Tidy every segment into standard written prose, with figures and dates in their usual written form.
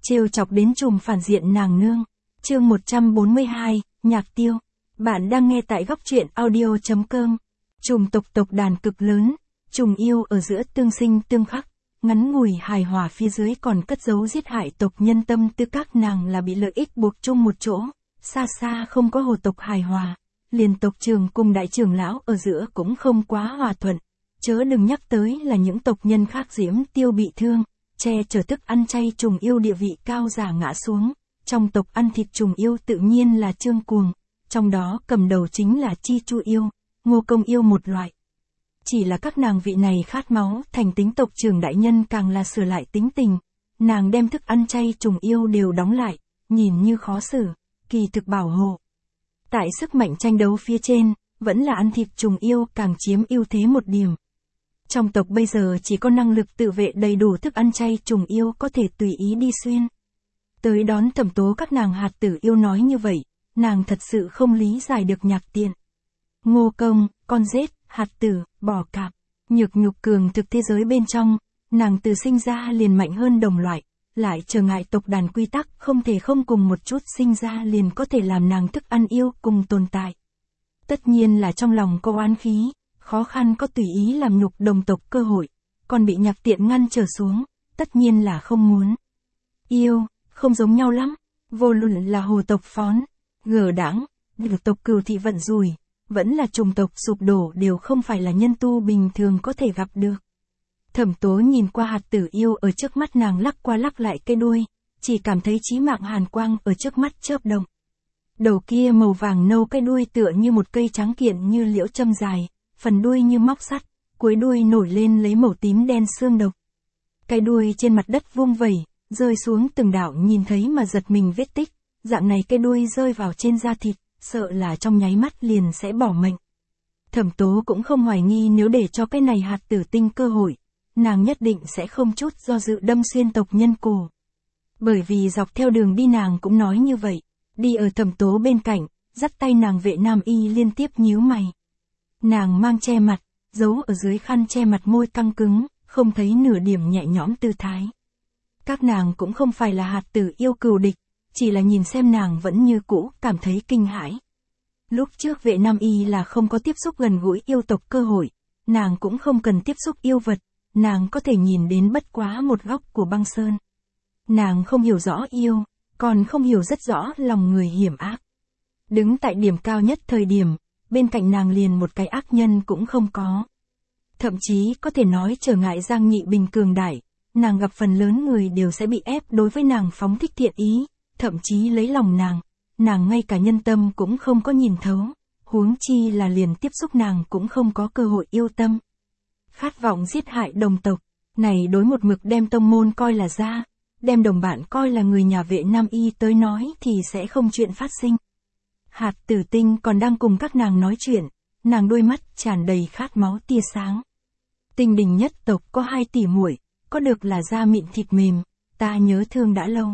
trêu chọc đến trùm phản diện nàng nương. Chương 142, Nhạc Tiêu. Bạn đang nghe tại góc truyện audio.com. Trùm tộc đàn cực lớn, trùng yêu ở giữa tương sinh tương khắc, ngắn ngủi hài hòa phía dưới còn cất giấu giết hại tộc nhân tâm tư các nàng là bị lợi ích buộc chung một chỗ, xa xa không có hồ tộc hài hòa, liền tộc trưởng cùng đại trưởng lão ở giữa cũng không quá hòa thuận, chớ đừng nhắc tới là những tộc nhân khác Diễm Tiêu bị thương, che chở thức ăn chay trùng yêu địa vị cao giả ngã xuống, trong tộc ăn thịt trùng yêu tự nhiên là Trương Cuồng, trong đó cầm đầu chính là Chi Chu yêu, Ngô Công yêu một loại. Chỉ là các nàng vị này khát máu thành tính tộc trưởng đại nhân càng là sửa lại tính tình, nàng đem thức ăn chay trùng yêu đều đóng lại, nhìn như khó xử, kỳ thực bảo hộ. Tại sức mạnh tranh đấu phía trên, vẫn là ăn thịt trùng yêu càng chiếm ưu thế một điểm. Trong tộc bây giờ chỉ có năng lực tự vệ đầy đủ thức ăn chay trùng yêu có thể tùy ý đi xuyên. Tới đón Thẩm Tố các nàng hạt tử yêu nói như vậy, nàng thật sự không lý giải được Nhạc Tiện. Ngô Công, con rết, hạt tử, bò cạp, nhược nhục cường thực thế giới bên trong, nàng từ sinh ra liền mạnh hơn đồng loại, lại trở ngại tộc đàn quy tắc không thể không cùng một chút sinh ra liền có thể làm nàng thức ăn yêu cùng tồn tại. Tất nhiên là trong lòng có oán khí, khó khăn có tùy ý làm nhục đồng tộc cơ hội, còn bị Nhạc Tiện ngăn trở xuống, tất nhiên là không muốn. Yêu, không giống nhau lắm, vô luận là hồ tộc phón, gờ đãng, được tộc cừu thị vận rủi, vẫn là trùng tộc sụp đổ đều không phải là nhân tu bình thường có thể gặp được. Thẩm Tố nhìn qua hạt tử yêu ở trước mắt nàng lắc qua lắc lại cây đuôi, chỉ cảm thấy chí mạng hàn quang ở trước mắt chớp động. Đầu kia màu vàng nâu cái đuôi tựa như một cây trắng kiện như liễu châm dài, phần đuôi như móc sắt, cuối đuôi nổi lên lấy màu tím đen xương độc. Cái đuôi trên mặt đất vung vẩy, rơi xuống từng đạo nhìn thấy mà giật mình vết tích, dạng này cái đuôi rơi vào trên da thịt, sợ là trong nháy mắt liền sẽ bỏ mệnh. Thẩm Tố cũng không hoài nghi nếu để cho cái này hạt tử tinh cơ hội, nàng nhất định sẽ không chút do dự đâm xuyên tộc nhân cổ. Bởi vì dọc theo đường đi nàng cũng nói như vậy, đi ở Thẩm Tố bên cạnh, dắt tay nàng vệ nam y liên tiếp nhíu mày. Nàng mang che mặt, giấu ở dưới khăn che mặt môi căng cứng, không thấy nửa điểm nhẹ nhõm tư thái. Các nàng cũng không phải là hạt tử yêu cừu địch, chỉ là nhìn xem nàng vẫn như cũ, cảm thấy kinh hãi. Lúc trước vệ nam y là không có tiếp xúc gần gũi yêu tộc cơ hội, nàng cũng không cần tiếp xúc yêu vật, nàng có thể nhìn đến bất quá một góc của băng sơn. Nàng không hiểu rõ yêu, còn không hiểu rất rõ lòng người hiểm ác. Đứng tại điểm cao nhất thời điểm, bên cạnh nàng liền một cái ác nhân cũng không có. Thậm chí có thể nói trở ngại Giang Nhị Bình cường đại, nàng gặp phần lớn người đều sẽ bị ép đối với nàng phóng thích thiện ý, thậm chí lấy lòng nàng ngay cả nhân tâm cũng không có nhìn thấu, huống chi là liền tiếp xúc nàng cũng không có cơ hội yêu tâm. Khát vọng giết hại đồng tộc, này đối một mực đem tông môn coi là gia, đem đồng bạn coi là người nhà vệ nam y tới nói thì sẽ không chuyện phát sinh. Hạt tử tinh còn đang cùng các nàng nói chuyện, nàng đôi mắt tràn đầy khát máu tia sáng. Tinh Đình nhất tộc có 2 tỷ muội, có được là da mịn thịt mềm, ta nhớ thương đã lâu.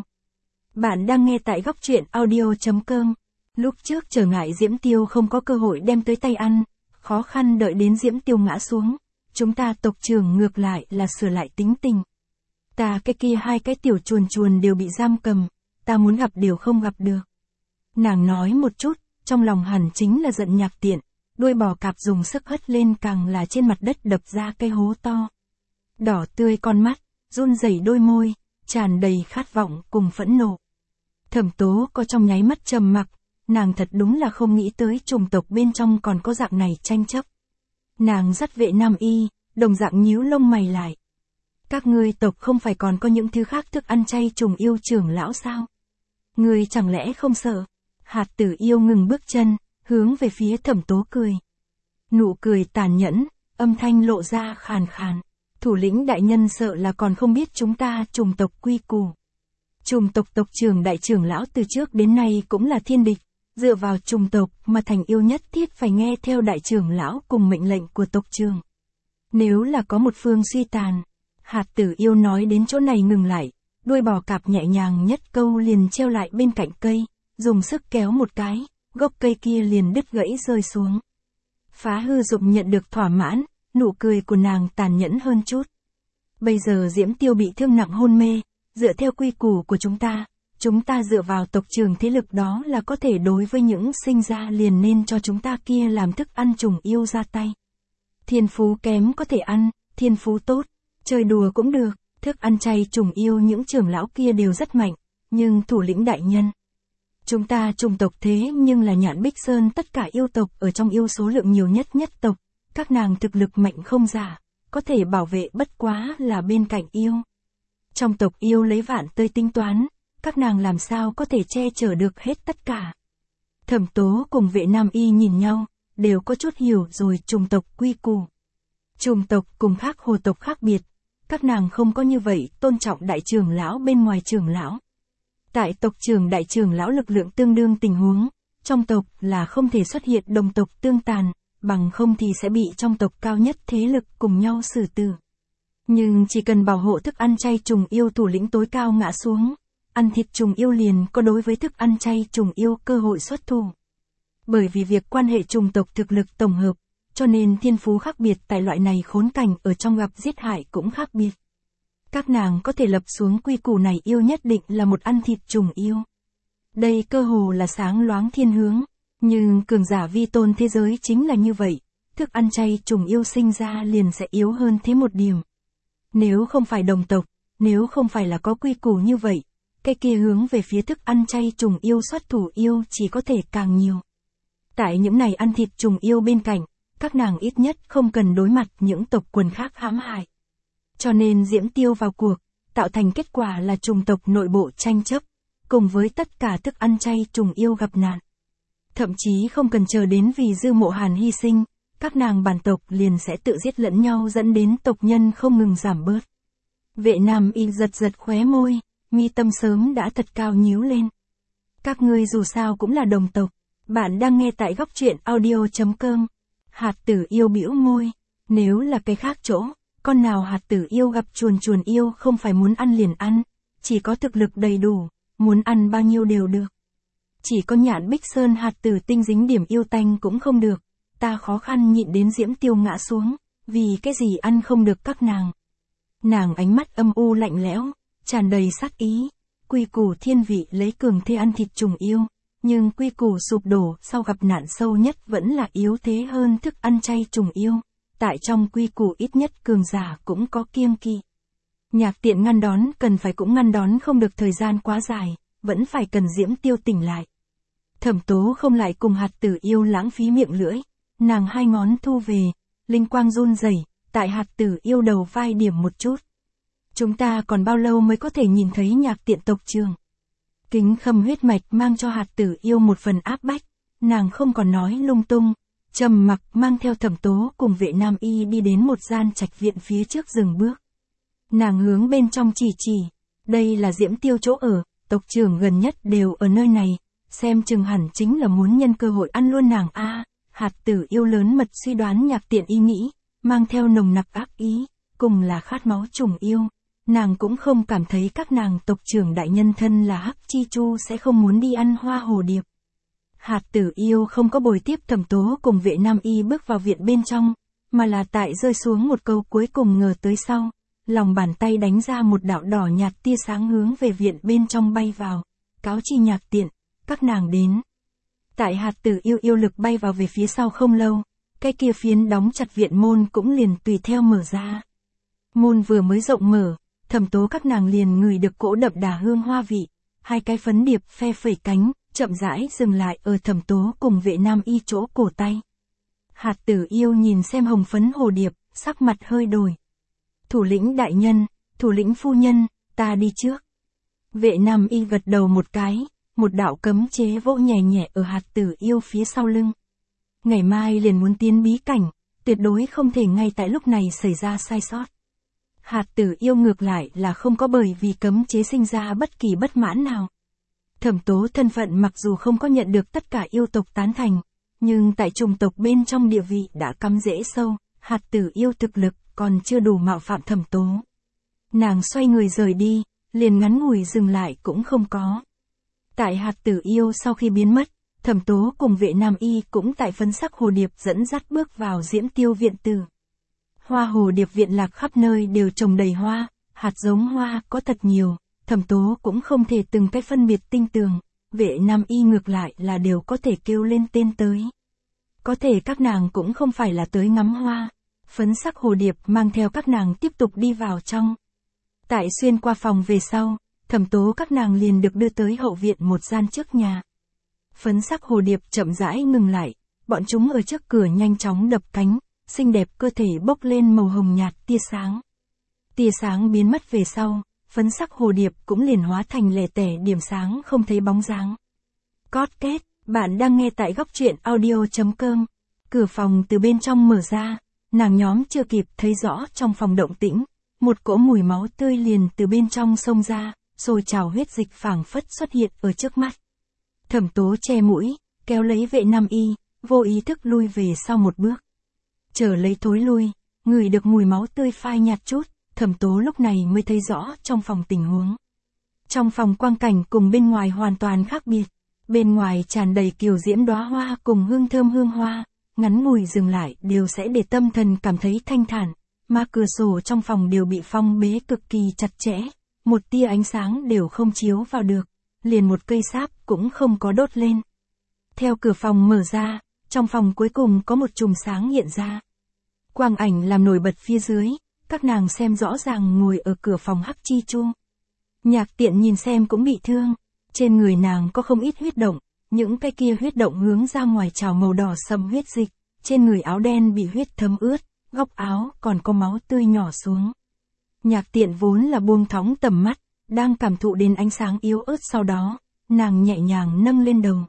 Bạn đang nghe tại góc truyện audio.com. Lúc trước trở ngại Diễm Tiêu không có cơ hội đem tới tay ăn, khó khăn đợi đến Diễm Tiêu ngã xuống, chúng ta tộc trưởng ngược lại là sửa lại tính tình. Ta cái kia 2 cái tiểu chuồn đều bị giam cầm, ta muốn gặp đều không gặp được. Nàng nói một chút, trong lòng hẳn chính là giận Nhạc Tiện, đuôi bò cạp dùng sức hất lên càng là trên mặt đất đập ra cây hố to. Đỏ tươi con mắt, run rẩy đôi môi, tràn đầy khát vọng cùng phẫn nộ. Thẩm Tố có trong nháy mắt trầm mặc, nàng thật đúng là không nghĩ tới trùng tộc bên trong còn có dạng này tranh chấp. Nàng dắt vệ nam y, đồng dạng nhíu lông mày lại. Các ngươi tộc không phải còn có những thứ khác thức ăn chay trùng yêu trưởng lão sao? Ngươi chẳng lẽ không sợ? Hạt tử yêu ngừng bước chân, hướng về phía Thẩm Tố cười. Nụ cười tàn nhẫn, âm thanh lộ ra khàn khàn. Thủ lĩnh đại nhân sợ là còn không biết chúng ta trùng tộc quy củ. Trùng tộc tộc trưởng đại trưởng lão từ trước đến nay cũng là thiên địch, dựa vào trùng tộc mà thành yêu nhất thiết phải nghe theo đại trưởng lão cùng mệnh lệnh của tộc trưởng. Nếu là có một phương suy tàn, hạt tử yêu nói đến chỗ này ngừng lại, đuôi bò cạp nhẹ nhàng nhất câu liền treo lại bên cạnh cây, dùng sức kéo một cái, gốc cây kia liền đứt gãy rơi xuống. Phá hư dụng nhận được thỏa mãn, nụ cười của nàng tàn nhẫn hơn chút. Bây giờ Diễm Tiêu bị thương nặng hôn mê, dựa theo quy củ của chúng ta dựa vào tộc trưởng thế lực đó là có thể đối với những sinh ra liền nên cho chúng ta kia làm thức ăn trùng yêu ra tay. Thiên phú kém có thể ăn, thiên phú tốt, chơi đùa cũng được, thức ăn chay trùng yêu những trưởng lão kia đều rất mạnh, nhưng thủ lĩnh đại nhân. Chúng ta trùng tộc thế nhưng là Nhạn Bích Sơn tất cả yêu tộc ở trong yêu số lượng nhiều nhất tộc, các nàng thực lực mạnh không giả, có thể bảo vệ bất quá là bên cạnh yêu. Trong tộc yêu lấy vạn tơi tính toán, các nàng làm sao có thể che chở được hết tất cả. Thẩm Tố cùng Vệ Nam Y nhìn nhau, đều có chút hiểu rồi trùng tộc quy củ. Trùng tộc cùng khác hồ tộc khác biệt, các nàng không có như vậy tôn trọng đại trưởng lão bên ngoài trưởng lão. Tại tộc trưởng đại trưởng lão lực lượng tương đương tình huống, trong tộc là không thể xuất hiện đồng tộc tương tàn, bằng không thì sẽ bị trong tộc cao nhất thế lực cùng nhau xử tử. Nhưng chỉ cần bảo hộ thức ăn chay trùng yêu thủ lĩnh tối cao ngã xuống, ăn thịt trùng yêu liền có đối với thức ăn chay trùng yêu cơ hội xuất thủ. Bởi vì việc quan hệ trùng tộc thực lực tổng hợp, cho nên thiên phú khác biệt tại loại này khốn cảnh ở trong gặp giết hại cũng khác biệt. Các nàng có thể lập xuống quy củ này yêu nhất định là một ăn thịt trùng yêu. Đây cơ hồ là sáng loáng thiên hướng, nhưng cường giả vi tôn thế giới chính là như vậy, thức ăn chay trùng yêu sinh ra liền sẽ yếu hơn thế một điểm. Nếu không phải đồng tộc, nếu không phải là có quy củ như vậy, cái kia hướng về phía thức ăn chay trùng yêu xuất thủ yêu chỉ có thể càng nhiều. Tại những này ăn thịt trùng yêu bên cạnh, các nàng ít nhất không cần đối mặt những tộc quần khác hãm hại. Cho nên Diễm Tiêu vào cuộc, tạo thành kết quả là trùng tộc nội bộ tranh chấp, cùng với tất cả thức ăn chay trùng yêu gặp nạn. Thậm chí không cần chờ đến vì Dư Mộ Hàn hy sinh, các nàng bản tộc liền sẽ tự giết lẫn nhau dẫn đến tộc nhân không ngừng giảm bớt. Vệ Nam Y giật giật khóe môi, mi tâm sớm đã thật cao nhíu lên. Các ngươi dù sao cũng là đồng tộc, bạn đang nghe tại góc truyện audio.com. Hạt Tử yêu bĩu môi, nếu là cái khác chỗ, con nào Hạt Tử yêu gặp chuồn yêu không phải muốn ăn liền ăn, chỉ có thực lực đầy đủ, muốn ăn bao nhiêu đều được. Chỉ có Nhạn Bích Sơn Hạt Tử tinh dính điểm yêu tanh cũng không được, ta khó khăn nhịn đến Diễm Tiêu ngã xuống, vì cái gì ăn không được các nàng. Nàng ánh mắt âm u lạnh lẽo, tràn đầy sát ý, quy củ thiên vị lấy cường thế ăn thịt trùng yêu, nhưng quy củ sụp đổ sau gặp nạn sâu nhất vẫn là yếu thế hơn thức ăn chay trùng yêu, tại trong quy củ ít nhất cường giả cũng có kiêng kỵ. Nhạc Tiện ngăn đón cần phải cũng ngăn đón không được thời gian quá dài, vẫn phải cần Diễm Tiêu tỉnh lại. Thẩm Tố không lại cùng Hạt Tử yêu lãng phí miệng lưỡi, nàng hai ngón thu về, linh quang run rẩy, tại Hạt Tử yêu đầu vai điểm một chút. Chúng ta còn bao lâu mới có thể nhìn thấy Nhạc Tiện tộc trưởng? Kính Khâm huyết mạch mang cho Hạt Tử yêu một phần áp bách, nàng không còn nói lung tung, trầm mặc mang theo Thẩm Tố cùng Vệ Nam Y đi đến một gian trạch viện phía trước dừng bước. Nàng hướng bên trong chỉ, đây là Diễm Tiêu chỗ ở, tộc trưởng gần nhất đều ở nơi này, xem chừng hẳn chính là muốn nhân cơ hội ăn luôn nàng a. Hạt Tử yêu lớn mật suy đoán Nhạc Tiện ý nghĩ, mang theo nồng nặc ác ý, cùng là khát máu trùng yêu. Nàng cũng không cảm thấy các nàng tộc trưởng đại nhân thân là Hắc Chi Chu sẽ không muốn đi ăn hoa hồ điệp. Hạt Tử yêu không có bồi tiếp Thẩm Tố cùng Vệ Nam Y bước vào viện bên trong, mà là tại rơi xuống một câu cuối cùng ngờ tới sau, lòng bàn tay đánh ra một đạo đỏ nhạt tia sáng hướng về viện bên trong bay vào, cáo chi Nhạc Tiện, các nàng đến. Tại Hạt Tử yêu lực bay vào về phía sau không lâu, cái kia phiến đóng chặt viện môn cũng liền tùy theo mở ra. Môn vừa mới rộng mở, Thẩm Tố các nàng liền ngửi được cỗ đậm đà hương hoa vị, hai cái phấn điệp phe phẩy cánh, chậm rãi dừng lại ở Thẩm Tố cùng Vệ Nam Y chỗ cổ tay. Hạt Tử yêu nhìn xem hồng phấn hồ điệp, sắc mặt hơi đổi. Thủ lĩnh đại nhân, thủ lĩnh phu nhân, ta đi trước. Vệ Nam Y gật đầu một cái, một đạo cấm chế vỗ nhẹ nhẹ ở Hạt Tử yêu phía sau lưng. Ngày mai liền muốn tiến bí cảnh, tuyệt đối không thể ngay tại lúc này xảy ra sai sót. Hạt Tử yêu ngược lại là không có bởi vì cấm chế sinh ra bất kỳ bất mãn nào. Thẩm Tố thân phận mặc dù không có nhận được tất cả yêu tộc tán thành, nhưng tại trùng tộc bên trong địa vị đã cắm rễ sâu, Hạt Tử yêu thực lực còn chưa đủ mạo phạm Thẩm Tố. Nàng xoay người rời đi, liền ngắn ngủi dừng lại cũng không có. Tại Hạt Tử yêu sau khi biến mất, Thẩm Tố cùng Vệ Nam Y cũng tại phấn sắc hồ điệp dẫn dắt bước vào Diễm Tiêu viện tử. Hoa hồ điệp viện lạc khắp nơi đều trồng đầy hoa, hạt giống hoa có thật nhiều, Thẩm Tố cũng không thể từng cái phân biệt tinh tường, Vệ Nam Y ngược lại là đều có thể kêu lên tên tới. Có thể các nàng cũng không phải là tới ngắm hoa, phấn sắc hồ điệp mang theo các nàng tiếp tục đi vào trong. Tại xuyên qua phòng về sau, Thẩm Tố các nàng liền được đưa tới hậu viện một gian trước nhà. Phấn sắc hồ điệp chậm rãi ngừng lại, bọn chúng ở trước cửa nhanh chóng đập cánh, xinh đẹp cơ thể bốc lên màu hồng nhạt tia sáng. Tia sáng biến mất về sau, phấn sắc hồ điệp cũng liền hóa thành lẻ tẻ điểm sáng không thấy bóng dáng. Cót két, bạn đang nghe tại góc truyện audio.com. Cửa phòng từ bên trong mở ra, nàng nhóm chưa kịp thấy rõ trong phòng động tĩnh, một cỗ mùi máu tươi liền từ bên trong xông ra, sôi trào huyết dịch phảng phất xuất hiện ở trước mắt. Thẩm Tố che mũi, kéo lấy Vệ Nam Y, vô ý thức lui về sau một bước. Chờ lấy thối lui, ngửi được mùi máu tươi phai nhạt chút, Thẩm Tố lúc này mới thấy rõ trong phòng tình huống. Trong phòng quang cảnh cùng bên ngoài hoàn toàn khác biệt. Bên ngoài tràn đầy kiều diễm đóa hoa cùng hương thơm hương hoa, ngắn ngủi dừng lại đều sẽ để tâm thần cảm thấy thanh thản, mà cửa sổ trong phòng đều bị phong bế cực kỳ chặt chẽ, một tia ánh sáng đều không chiếu vào được, liền một cây sáp cũng không có đốt lên. Theo cửa phòng mở ra, trong phòng cuối cùng có một chùm sáng hiện ra. Quang ảnh làm nổi bật phía dưới, các nàng xem rõ ràng ngồi ở cửa phòng Hắc Chi Chu. Nhạc Tiện nhìn xem cũng bị thương, trên người nàng có không ít huyết động, những cái kia huyết động hướng ra ngoài trào màu đỏ sẫm huyết dịch, trên người áo đen bị huyết thấm ướt, góc áo còn có máu tươi nhỏ xuống. Nhạc Tiện vốn là buông thõng tầm mắt, đang cảm thụ đến ánh sáng yếu ớt sau đó, nàng nhẹ nhàng nâng lên đầu.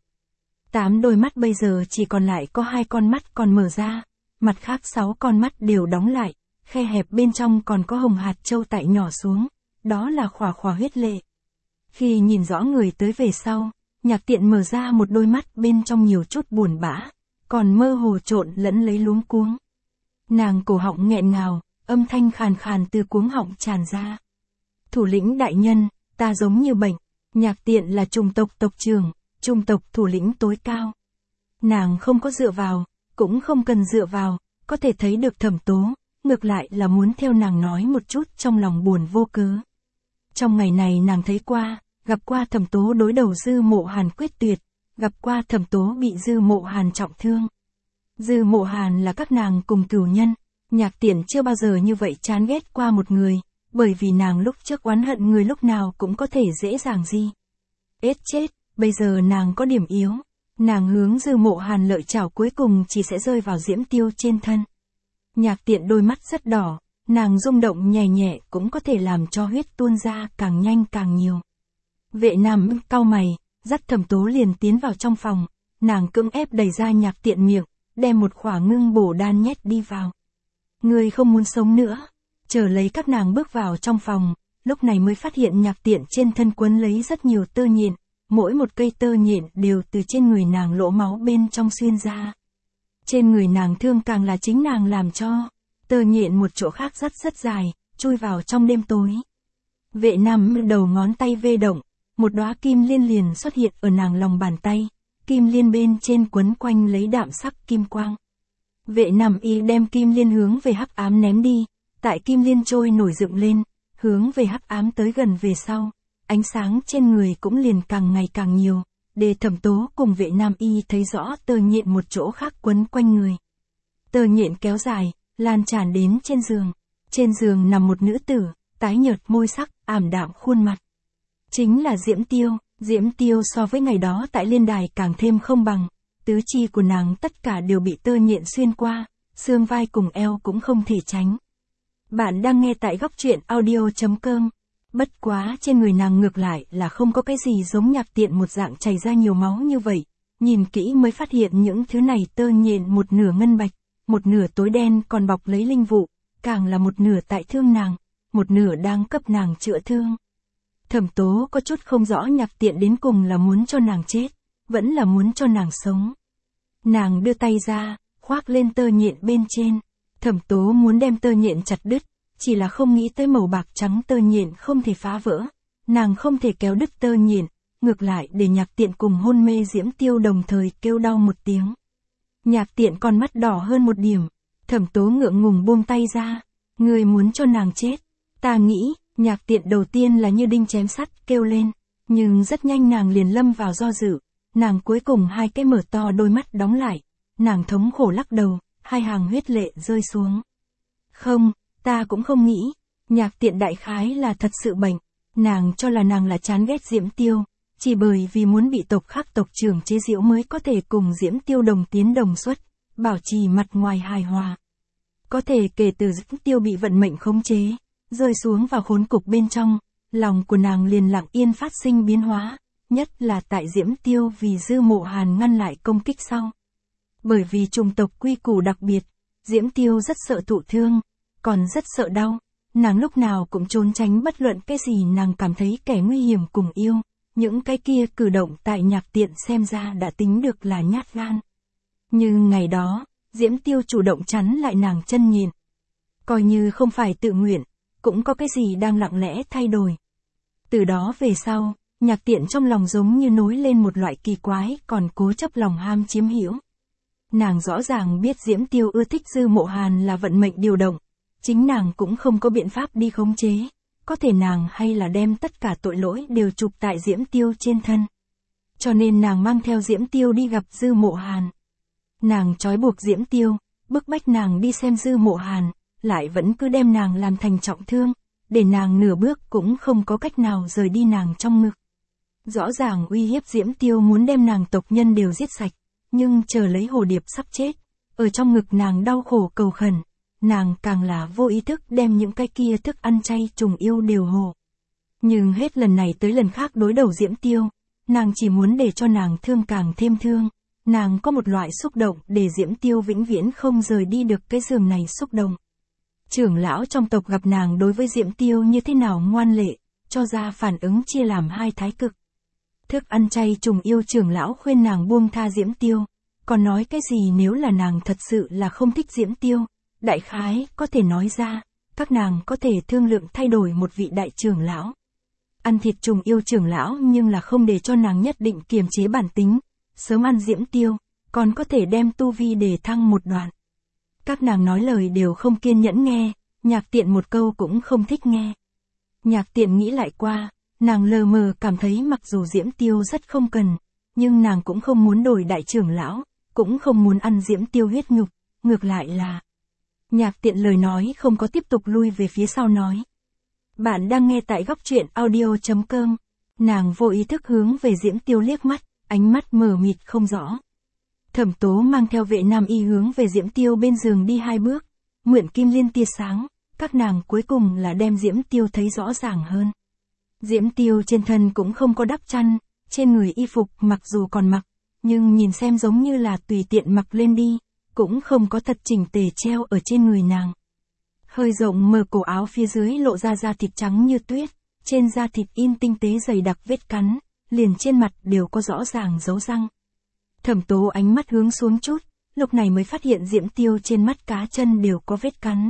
8 đôi mắt bây giờ chỉ còn lại có 2 con mắt còn mở ra, mặt khác 6 con mắt đều đóng lại, khe hẹp bên trong còn có hồng hạt châu tại nhỏ xuống, đó là khỏa khỏa huyết lệ. Khi nhìn rõ người tới về sau, Nhạc Tiện mở ra một đôi mắt bên trong nhiều chút buồn bã, còn mơ hồ trộn lẫn lấy luống cuống. Nàng cổ họng nghẹn ngào, âm thanh khàn khàn từ cuống họng tràn ra. Thủ lĩnh đại nhân, ta giống như bệnh. Nhạc Tiện là chủng tộc tộc trưởng, chủng tộc thủ lĩnh tối cao. Nàng không có dựa vào, cũng không cần dựa vào, có thể thấy được Thẩm Tố, ngược lại là muốn theo nàng nói một chút trong lòng buồn vô cớ. Trong ngày này nàng thấy qua, gặp qua Thẩm Tố đối đầu Dư Mộ Hàn quyết tuyệt, gặp qua Thẩm Tố bị Dư Mộ Hàn trọng thương. Dư Mộ Hàn là các nàng cùng cửu nhân, Nhạc Tiện chưa bao giờ như vậy chán ghét qua một người, bởi vì nàng lúc trước oán hận người lúc nào cũng có thể dễ dàng gì. Ết chết, bây giờ nàng có điểm yếu, nàng hướng Dư Mộ Hàn lợi chảo cuối cùng chỉ sẽ rơi vào Diễm Tiêu trên thân. Nhạc Tiện đôi mắt rất đỏ, nàng rung động nhẹ nhẹ cũng có thể làm cho huyết tuôn ra càng nhanh càng nhiều. Vệ Nam cau mày, dắt Thẩm Tố liền tiến vào trong phòng, nàng cưỡng ép đẩy ra Nhạc Tiện miệng, đem một khỏa ngưng bổ đan nhét đi vào. Người không muốn sống nữa. Chờ lấy các nàng bước vào trong phòng, lúc này mới phát hiện Nhạc Tiện trên thân quấn lấy rất nhiều tơ nhện, mỗi một cây tơ nhện đều từ trên người nàng lỗ máu bên trong xuyên ra. Trên người nàng thương càng là chính nàng làm cho, tơ nhện một chỗ khác rất dài, chui vào trong đêm tối. Vệ Nam đầu ngón tay vê động, một đóa kim liên liền xuất hiện ở nàng lòng bàn tay, kim liên bên trên quấn quanh lấy đạm sắc kim quang. Vệ Nam Y đem kim liên hướng về hắc ám ném đi, tại kim liên trôi nổi dựng lên, hướng về hắc ám tới gần về sau, ánh sáng trên người cũng liền càng ngày càng nhiều, để Thẩm Tố cùng Vệ Nam Y thấy rõ tơ nhện một chỗ khác quấn quanh người. Tơ nhện kéo dài, lan tràn đến trên giường. Trên giường nằm một nữ tử, tái nhợt môi sắc, ảm đạm khuôn mặt. Chính là Diễm Tiêu. Diễm Tiêu so với ngày đó tại liên đài càng thêm không bằng, tứ chi của nàng tất cả đều bị tơ nhện xuyên qua, xương vai cùng eo cũng không thể tránh. Bạn đang nghe tại góc truyện audio.com. Bất quá trên người nàng ngược lại là không có cái gì giống Nhạc Tiện một dạng chảy ra nhiều máu như vậy, nhìn kỹ mới phát hiện những thứ này tơ nhện một nửa ngân bạch, một nửa tối đen còn bọc lấy linh vụ, càng là một nửa tại thương nàng, một nửa đang cấp nàng chữa thương. Thẩm Tố có chút không rõ Nhạc Tiện đến cùng là muốn cho nàng chết, vẫn là muốn cho nàng sống. Nàng đưa tay ra, khoác lên tơ nhện bên trên. Thẩm Tố muốn đem tơ nhện chặt đứt, chỉ là không nghĩ tới màu bạc trắng tơ nhện không thể phá vỡ. Nàng không thể kéo đứt tơ nhện, ngược lại để Nhạc Tiện cùng hôn mê Diễm Tiêu đồng thời kêu đau một tiếng. Nhạc Tiện con mắt đỏ hơn một điểm, Thẩm Tố ngượng ngùng buông tay ra. Người muốn cho nàng chết, ta nghĩ, Nhạc Tiện đầu tiên là như đinh chém sắt kêu lên, nhưng rất nhanh nàng liền lâm vào do dự, nàng cuối cùng hai cái mở to đôi mắt đóng lại, nàng thống khổ lắc đầu, hai hàng huyết lệ rơi xuống. Không, ta cũng không nghĩ, Nhạc Tiện đại khái là thật sự bệnh, nàng cho là nàng là chán ghét Diễm Tiêu, chỉ bởi vì muốn bị tộc khác tộc trưởng chế giễu mới có thể cùng Diễm Tiêu đồng tiến đồng xuất, bảo trì mặt ngoài hài hòa. Có thể kể từ Diễm Tiêu bị vận mệnh khống chế, rơi xuống vào khốn cục bên trong, lòng của nàng liền lặng yên phát sinh biến hóa, nhất là tại Diễm Tiêu vì Dư Mộ Hàn ngăn lại công kích sau. Bởi vì chủng tộc quy củ đặc biệt, Diễm Tiêu rất sợ thụ thương, còn rất sợ đau, nàng lúc nào cũng trốn tránh bất luận cái gì nàng cảm thấy kẻ nguy hiểm cùng yêu, những cái kia cử động tại Nhạc Tiện xem ra đã tính được là nhát gan. Nhưng ngày đó, Diễm Tiêu chủ động chắn lại nàng chân nhịn. Coi như không phải tự nguyện, cũng có cái gì đang lặng lẽ thay đổi. Từ đó về sau, Nhạc Tiện trong lòng giống như nối lên một loại kỳ quái còn cố chấp lòng ham chiếm hữu. Nàng rõ ràng biết Diễm Tiêu ưa thích Dư Mộ Hàn là vận mệnh điều động, chính nàng cũng không có biện pháp đi khống chế, có thể nàng hay là đem tất cả tội lỗi đều chụp tại Diễm Tiêu trên thân. Cho nên nàng mang theo Diễm Tiêu đi gặp Dư Mộ Hàn. Nàng trói buộc Diễm Tiêu, bức bách nàng đi xem Dư Mộ Hàn, lại vẫn cứ đem nàng làm thành trọng thương, để nàng nửa bước cũng không có cách nào rời đi nàng trong ngực. Rõ ràng uy hiếp Diễm Tiêu muốn đem nàng tộc nhân đều giết sạch, nhưng chờ lấy hồ điệp sắp chết, ở trong ngực nàng đau khổ cầu khẩn, nàng càng là vô ý thức đem những cái kia thức ăn chay trùng yêu đều hộ. Nhưng hết lần này tới lần khác đối đầu Diễm Tiêu, nàng chỉ muốn để cho nàng thương càng thêm thương, nàng có một loại xúc động để Diễm Tiêu vĩnh viễn không rời đi được cái giường này xúc động. Trưởng lão trong tộc gặp nàng đối với Diễm Tiêu như thế nào ngoan lệ, cho ra phản ứng chia làm hai thái cực. Thức ăn chay trùng yêu trưởng lão khuyên nàng buông tha Diễm Tiêu, còn nói cái gì nếu là nàng thật sự là không thích Diễm Tiêu, đại khái có thể nói ra, các nàng có thể thương lượng thay đổi một vị đại trưởng lão. Ăn thịt trùng yêu trưởng lão nhưng là không để cho nàng nhất định kiềm chế bản tính, sớm ăn Diễm Tiêu, còn có thể đem tu vi để thăng một đoạn. Các nàng nói lời đều không kiên nhẫn nghe, Nhạc Tiện một câu cũng không thích nghe. Nhạc Tiện nghĩ lại qua, nàng lờ mờ cảm thấy mặc dù Diễm Tiêu rất không cần, nhưng nàng cũng không muốn đổi đại trưởng lão, cũng không muốn ăn Diễm Tiêu huyết nhục, ngược lại là... Nhạc Tiện lời nói không có tiếp tục lui về phía sau nói. Bạn đang nghe tại góc truyện audio.com, nàng vô ý thức hướng về Diễm Tiêu liếc mắt, ánh mắt mờ mịt không rõ. Thẩm Tố mang theo Vệ Nam Y hướng về Diễm Tiêu bên giường đi 2 bước, mượn kim liên tia sáng, các nàng cuối cùng là đem Diễm Tiêu thấy rõ ràng hơn. Diễm Tiêu trên thân cũng không có đắp chăn, trên người y phục mặc dù còn mặc, nhưng nhìn xem giống như là tùy tiện mặc lên đi, cũng không có thật chỉnh tề treo ở trên người nàng. Hơi rộng mở cổ áo phía dưới lộ ra da thịt trắng như tuyết, trên da thịt in tinh tế dày đặc vết cắn, liền trên mặt đều có rõ ràng dấu răng. Thẩm Tố ánh mắt hướng xuống chút, lúc này mới phát hiện Diễm Tiêu trên mắt cá chân đều có vết cắn.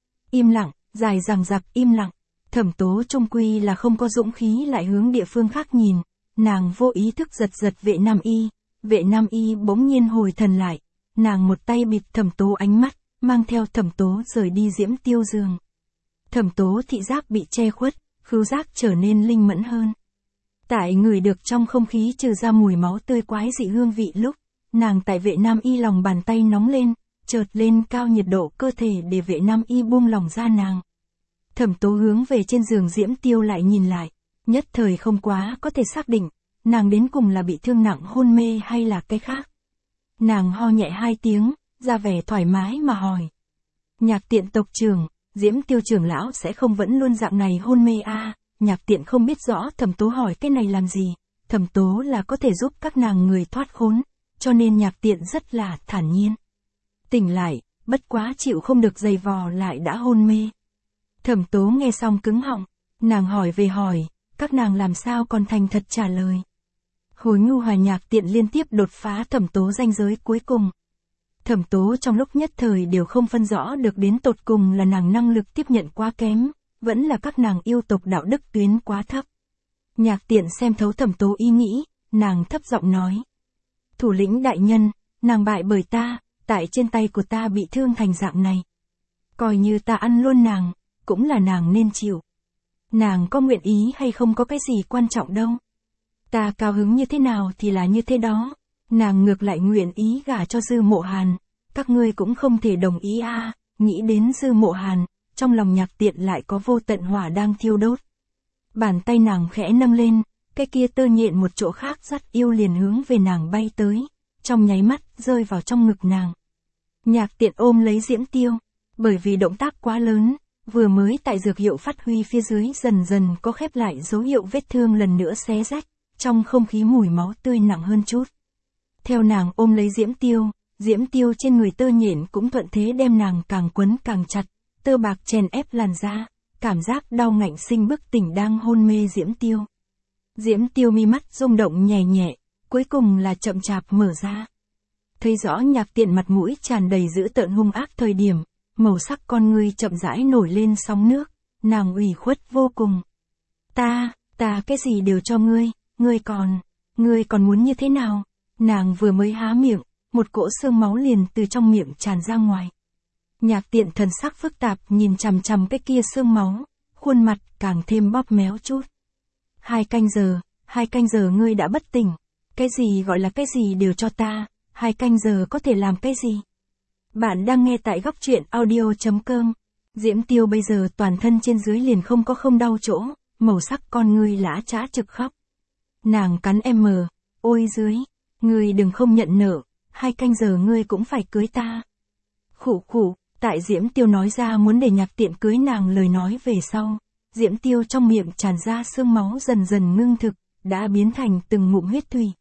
Im lặng, dài dằng dặc im lặng, Thẩm Tố trung quy là không có dũng khí lại hướng địa phương khác nhìn, nàng vô ý thức giật Vệ Nam Y, Vệ Nam Y bỗng nhiên hồi thần lại, nàng một tay bịt Thẩm Tố ánh mắt, mang theo Thẩm Tố rời đi Diễm Tiêu giường. Thẩm Tố thị giác bị che khuất, khứu giác trở nên linh mẫn hơn. Tại người được trong không khí trừ ra mùi máu tươi quái dị hương vị lúc, nàng tại Vệ Nam Y lòng bàn tay nóng lên, chợt lên cao nhiệt độ cơ thể để Vệ Nam Y buông lòng ra nàng. Thẩm Tố hướng về trên giường Diễm Tiêu lại nhìn lại, nhất thời không quá có thể xác định, nàng đến cùng là bị thương nặng hôn mê hay là cái khác. Nàng ho nhẹ 2 tiếng, ra vẻ thoải mái mà hỏi. Nhạc Tiện tộc trưởng, Diễm Tiêu trưởng lão sẽ không vẫn luôn dạng này hôn mê à? Nhạc Tiện không biết rõ Thẩm Tố hỏi cái này làm gì, Thẩm Tố là có thể giúp các nàng người thoát khốn, cho nên Nhạc Tiện rất là thản nhiên. Tỉnh lại, bất quá chịu không được giày vò lại đã hôn mê. Thẩm Tố nghe xong cứng họng, nàng hỏi về hỏi, các nàng làm sao còn thành thật trả lời. Hồi ngu hòa Nhạc Tiện liên tiếp đột phá Thẩm Tố ranh giới cuối cùng. Thẩm Tố trong lúc nhất thời đều không phân rõ được đến tột cùng là nàng năng lực tiếp nhận quá kém, vẫn là các nàng yêu tộc đạo đức tuyến quá thấp. Nhạc Tiện xem thấu Thẩm Tố ý nghĩ, nàng thấp giọng nói. Thủ lĩnh đại nhân, nàng bại bởi ta, tại trên tay của ta bị thương thành dạng này. Coi như ta ăn luôn nàng, cũng là nàng nên chịu. Nàng có nguyện ý hay không có cái gì quan trọng đâu. Ta cao hứng như thế nào thì là như thế đó. Nàng ngược lại nguyện ý gả cho Dư Mộ Hàn. Các ngươi cũng không thể đồng ý à. Nghĩ đến Dư Mộ Hàn, trong lòng Nhạc Tiện lại có vô tận hỏa đang thiêu đốt. Bàn tay nàng khẽ nâng lên, cái kia tơ nhện một chỗ khác rất yêu liền hướng về nàng bay tới, trong nháy mắt rơi vào trong ngực nàng. Nhạc Tiện ôm lấy Diễm Tiêu, bởi vì động tác quá lớn, vừa mới tại dược hiệu phát huy phía dưới dần dần có khép lại dấu hiệu vết thương lần nữa xé rách, trong không khí mùi máu tươi nặng hơn chút. Theo nàng ôm lấy Diễm Tiêu trên người tơ nhện cũng thuận thế đem nàng càng quấn càng chặt, tơ bạc chèn ép làn da, cảm giác đau ngạnh sinh bức tỉnh đang hôn mê Diễm Tiêu. Diễm Tiêu mi mắt rung động nhẹ nhẹ, cuối cùng là chậm chạp mở ra. Thấy rõ Nhạc Tiện mặt mũi tràn đầy dữ tợn hung ác thời điểm, màu sắc con ngươi chậm rãi nổi lên sóng nước, nàng ủy khuất vô cùng. Ta cái gì đều cho ngươi, ngươi còn muốn như thế nào? Nàng vừa mới há miệng, một cỗ xương máu liền từ trong miệng tràn ra ngoài. Nhạc Tiện thần sắc phức tạp nhìn chằm chằm cái kia xương máu, khuôn mặt càng thêm bóp méo chút. 2 canh giờ ngươi đã bất tỉnh, cái gì gọi là cái gì đều cho ta, 2 canh giờ có thể làm cái gì? Bạn đang nghe tại góc truyện audio.com. Diễm Tiêu bây giờ toàn thân trên dưới liền không có không đau chỗ, màu sắc con ngươi lã chã trực khóc. Nàng cắn ôi dưới, ngươi đừng không nhận nợ, 2 canh giờ ngươi cũng phải cưới ta. Khụ, tại Diễm Tiêu nói ra muốn để Nhạc Tiện cưới nàng lời nói về sau, Diễm Tiêu trong miệng tràn ra xương máu dần dần ngưng thực, đã biến thành từng ngụm huyết thủy.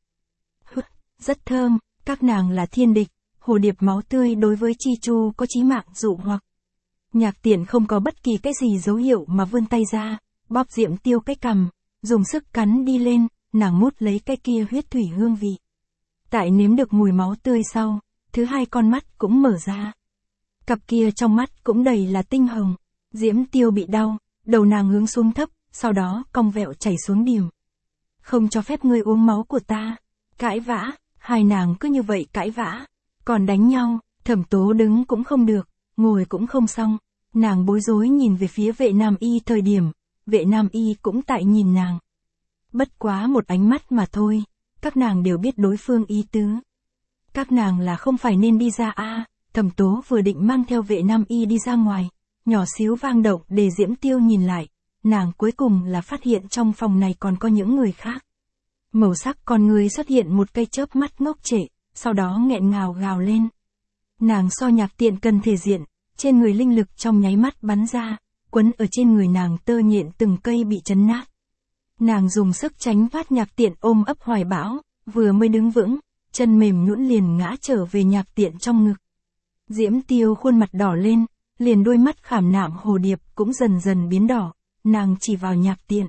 Rất thơm, các nàng là thiên địch, hồ điệp máu tươi đối với Chi Chu có chí mạng dụ hoặc. Nhạc Tiện không có bất kỳ cái gì dấu hiệu mà vươn tay ra, bóp Diễm Tiêu cái cằm, dùng sức cắn đi lên, nàng mút lấy cái kia huyết thủy hương vị. Tại nếm được mùi máu tươi sau, thứ 2 con mắt cũng mở ra. Cặp kia trong mắt cũng đầy là tinh hồng. Diễm Tiêu bị đau, đầu nàng hướng xuống thấp, sau đó cong vẹo chảy xuống điểm. Không cho phép ngươi uống máu của ta. Cãi vã, hai nàng cứ như vậy cãi vã. Còn đánh nhau, Thẩm Tố đứng cũng không được, ngồi cũng không xong. Nàng bối rối nhìn về phía Vệ Nam Y thời điểm, Vệ Nam Y cũng tại nhìn nàng. Bất quá một ánh mắt mà thôi, các nàng đều biết đối phương ý tứ. Các nàng là không phải nên đi ra a. Thẩm Tố vừa định mang theo Vệ Nam Y đi ra ngoài, nhỏ xíu vang động để Diễm Tiêu nhìn lại, nàng cuối cùng là phát hiện trong phòng này còn có những người khác. Màu sắc con người xuất hiện một cây chớp mắt ngốc trệ, sau đó nghẹn ngào gào lên. Nàng so Nhạc Tiện cần thể diện, trên người linh lực trong nháy mắt bắn ra, quấn ở trên người nàng tơ nhện từng cây bị chấn nát. Nàng dùng sức tránh thoát Nhạc Tiện ôm ấp hoài bão, vừa mới đứng vững, chân mềm nhũn liền ngã trở về Nhạc Tiện trong ngực. Diễm Tiêu khuôn mặt đỏ lên, liền đôi mắt khảm nạm hồ điệp cũng dần dần biến đỏ, nàng chỉ vào Nhạc Tiện.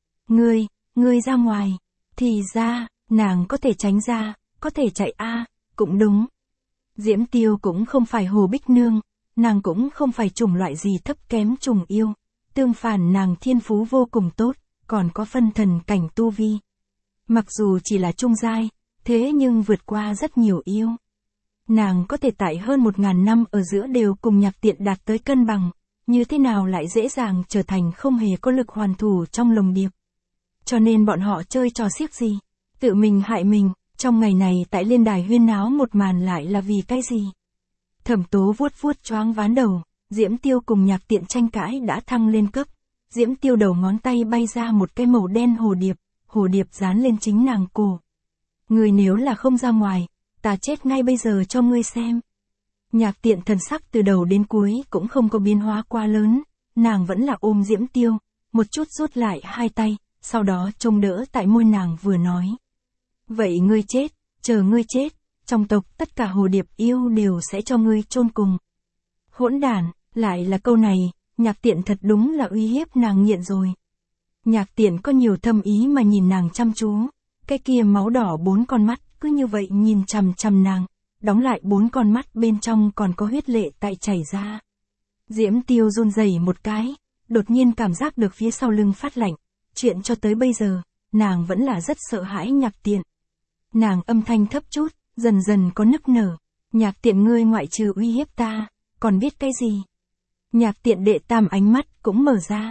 Ngươi ra ngoài, thì ra, nàng có thể tránh ra, có thể chạy cũng đúng. Diễm Tiêu cũng không phải Hồ Bích Nương, nàng cũng không phải chủng loại gì thấp kém trùng yêu, tương phản nàng thiên phú vô cùng tốt, còn có phân thần cảnh tu vi. Mặc dù chỉ là trung giai, thế nhưng vượt qua rất nhiều yêu. Nàng có thể tại hơn 1000 năm ở giữa đều cùng Nhạc Tiện đạt tới cân bằng, như thế nào lại dễ dàng trở thành không hề có lực hoàn thủ trong lồng điệp. Cho nên bọn họ chơi trò xiếc gì? Tự mình hại mình, trong ngày này tại liên đài huyên náo một màn lại là vì cái gì? Thẩm Tố vuốt choáng ván đầu, Diễm Tiêu cùng Nhạc Tiện tranh cãi đã thăng lên cấp. Diễm Tiêu đầu ngón tay bay ra một cái màu đen hồ điệp dán lên chính nàng cổ. Ngươi nếu là không ra ngoài, ta chết ngay bây giờ cho ngươi xem. Nhạc Tiện thần sắc từ đầu đến cuối cũng không có biến hóa quá lớn, nàng vẫn là ôm Diễm Tiêu, một chút rút lại 2 tay, sau đó trông đỡ tại môi nàng vừa nói. Vậy ngươi chết, chờ ngươi chết, trong tộc tất cả hồ điệp yêu đều sẽ cho ngươi chôn cùng. Hỗn đản, lại là câu này, Nhạc Tiện thật đúng là uy hiếp nàng nghiện rồi. Nhạc Tiện có nhiều thâm ý mà nhìn nàng chăm chú, cái kia máu đỏ 4 con mắt cứ như vậy nhìn chằm chằm nàng, đóng lại 4 con mắt bên trong còn có huyết lệ tại chảy ra. Diễm Tiêu run rẩy một cái, đột nhiên cảm giác được phía sau lưng phát lạnh, chuyện cho tới bây giờ, nàng vẫn là rất sợ hãi Nhạc Tiện. Nàng âm thanh thấp chút, dần dần có nức nở, Nhạc Tiện ngươi ngoại trừ uy hiếp ta, còn biết cái gì? Nhạc Tiện đệ tam ánh mắt cũng mở ra,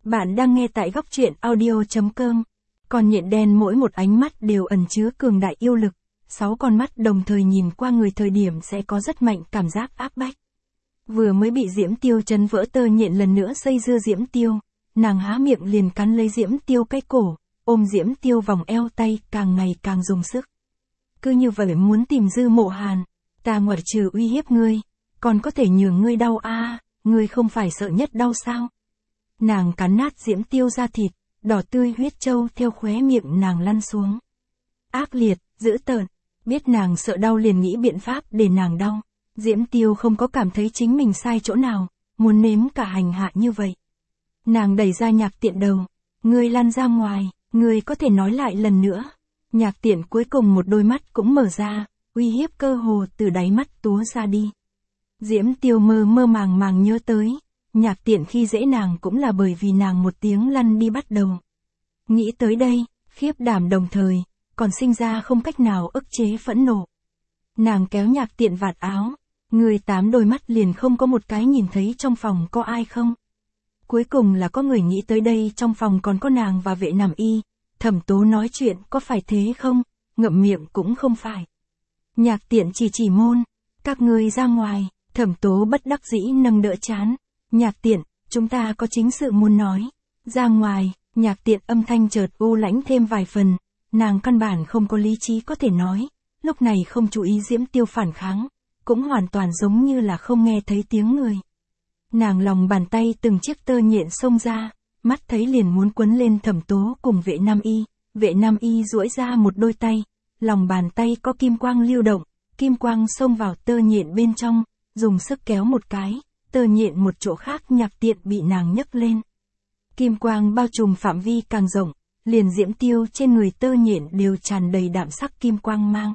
Bạn đang nghe tại góc truyện audio.com. Con nhện đen mỗi một ánh mắt đều ẩn chứa cường đại yêu lực. 6 con mắt đồng thời nhìn qua người thời điểm sẽ có rất mạnh cảm giác áp bách. Vừa mới bị Diễm Tiêu chấn vỡ, tơ nhện lần nữa xây dưa Diễm Tiêu. Nàng há miệng liền cắn lấy Diễm Tiêu cái cổ, ôm Diễm Tiêu vòng eo, tay càng ngày càng dùng sức. Cứ như vậy muốn tìm Dư Mộ Hàn. Ta ngoại trừ uy hiếp ngươi, còn có thể nhường ngươi đau ngươi không phải sợ nhất đau sao? Nàng cắn nát Diễm Tiêu da thịt, đỏ tươi huyết châu theo khóe miệng nàng lăn xuống. Ác liệt, dữ tợn, biết nàng sợ đau liền nghĩ biện pháp để nàng đau. Diễm Tiêu không có cảm thấy chính mình sai chỗ nào, muốn nếm cả hành hạ như vậy. Nàng đẩy ra Nhạc Tiện đầu, ngươi lăn ra ngoài, ngươi có thể nói lại lần nữa. Nhạc Tiện cuối cùng một đôi mắt cũng mở ra, uy hiếp cơ hồ từ đáy mắt túa ra đi. Diễm Tiêu mơ mơ màng màng nhớ tới, Nhạc Tiện khi dễ nàng cũng là bởi vì nàng một tiếng lăn đi bắt đầu. Nghĩ tới đây, khiếp đảm đồng thời, còn sinh ra không cách nào ức chế phẫn nộ. Nàng kéo Nhạc Tiện vạt áo, người 8 đôi mắt liền không có một cái nhìn thấy trong phòng có ai không. Cuối cùng là có người nghĩ tới đây, trong phòng còn có nàng và Vệ Nam Y. Thẩm Tố nói chuyện có phải thế không, ngậm miệng cũng không phải. Nhạc Tiện chỉ môn, các ngươi ra ngoài. Thẩm Tố bất đắc dĩ nâng đỡ chán. Nhạc Tiện, chúng ta có chính sự muốn nói. Ra ngoài. Nhạc Tiện âm thanh chợt u lãnh thêm vài phần. Nàng căn bản không có lý trí có thể nói. Lúc này không chú ý Diễm Tiêu phản kháng, cũng hoàn toàn giống như là không nghe thấy tiếng người. Nàng lòng bàn tay từng chiếc tơ nhện xông ra, mắt thấy liền muốn quấn lên Thẩm Tố cùng Vệ Nam Y. Vệ Nam Y duỗi ra một đôi tay, lòng bàn tay có kim quang lưu động, kim quang xông vào tơ nhện bên trong, dùng sức kéo một cái, tơ nhện một chỗ khác Nhạc Tiện bị nàng nhấc lên. Kim quang bao trùm phạm vi càng rộng, liền Diễm Tiêu trên người tơ nhện đều tràn đầy đạm sắc kim quang mang.